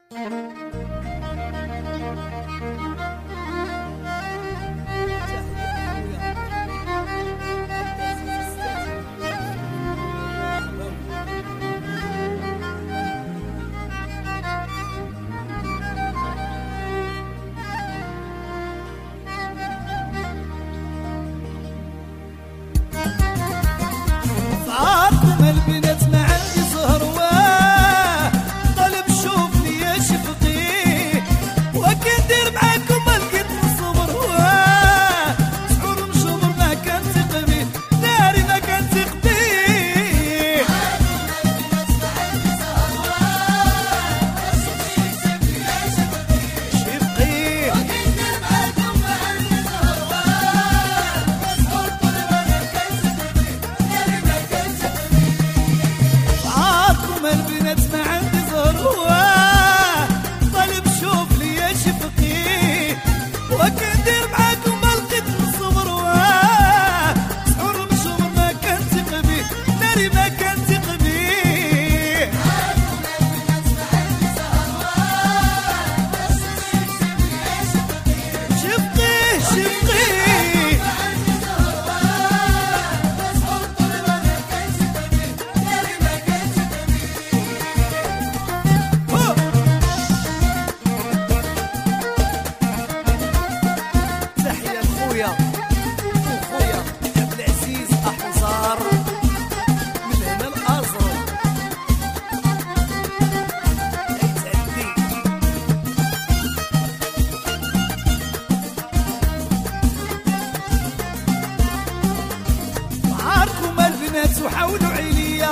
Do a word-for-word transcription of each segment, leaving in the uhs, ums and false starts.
وحولوا عليا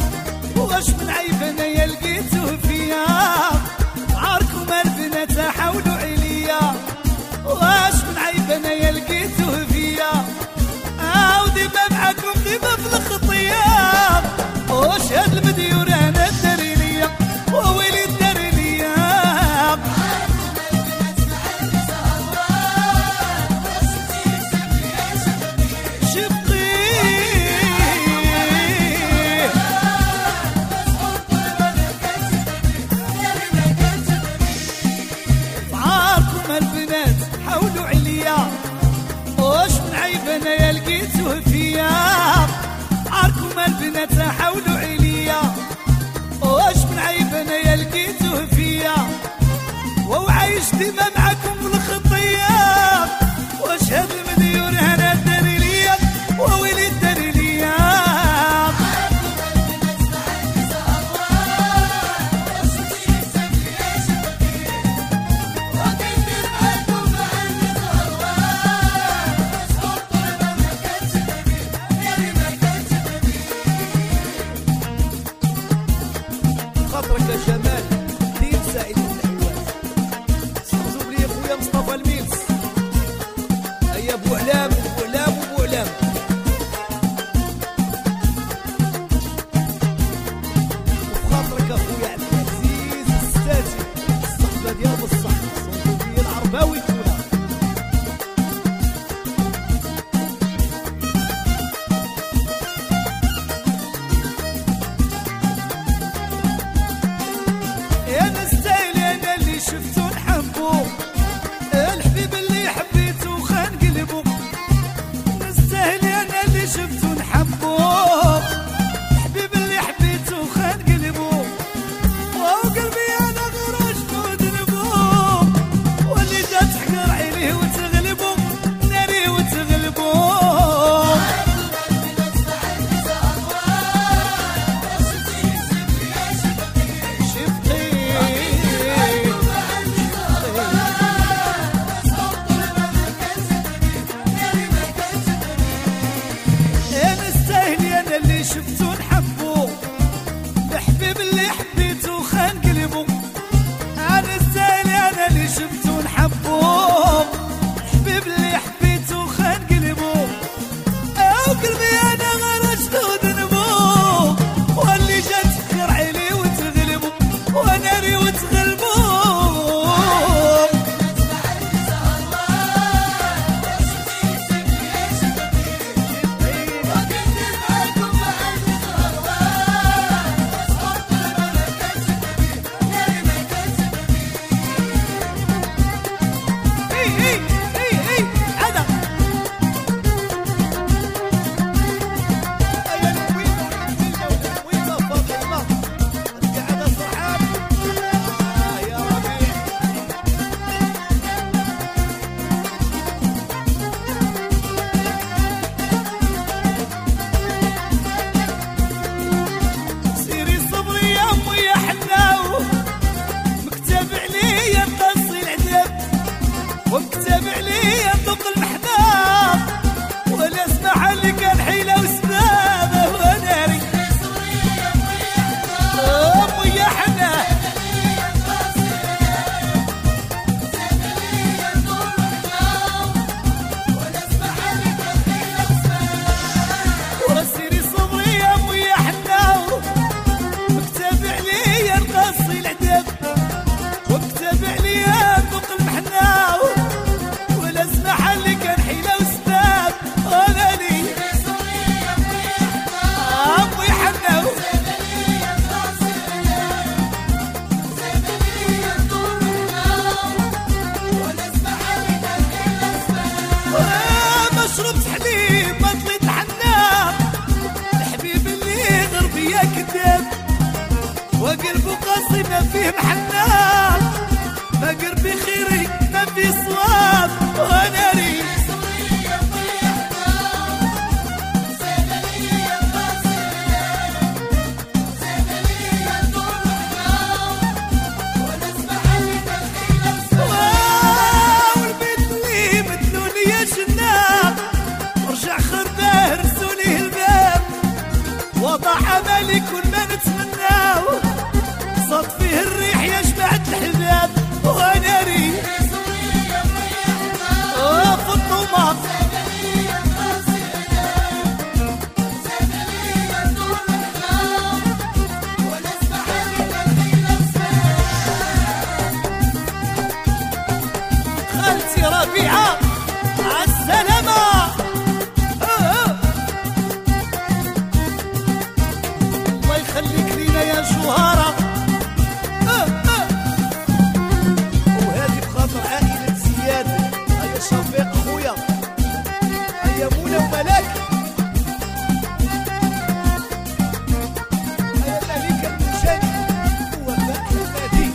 واش من عيب انايا لقيته فيا. عاركم البنات حولوا عليا واش من عيب انايا لقيته فيا. او ديما معاكم ديما في الخطيه واش هاد المديور انا داري ليا وويلي داري ليا. البنات حولوا عليا واش من عيب انايا لقيته فيا. عاركم البنات حولوا عليا واش من عيب انايا لقيته فيا. وعايش ديما معاكم بالخطيه واش هاد المديور انا داري ليا وويلي داري ليا. خاطرك يا جمال دير سائل الحواس سوزوا لي خويا مصطفى الميلس. هيا بو علام بو علام وبو علام. وخاطرك اخويا عبد العزيز الستاتي الصحبه ديال بصح صوتو ديال العرباوي كلها. يا نستاهل ما فيه محناب، ما قربي خيري ما فيه صواب، وانا ري وضع عملي كل ما نتمناه، صد فيه الريح يا جماعة الحباب، وانا ري في الطومات خالتي ربيعة عالسلامة. خليك لينا يا جوهرة، وهذه بخاطر عائلة زياد، هيا شفيق خويا، هيا منى وملاك، هيا مليكة المشاني ووفاء حمادي.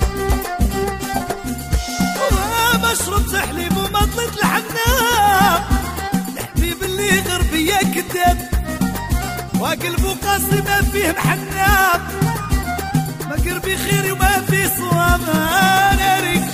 ما شربت حليب وما طلت الحنان، الحبيب اللي غربية كذاب، وقلبه قاسي ما فيه محناب، ما قربي خيري وما فيه صواب، انا ريك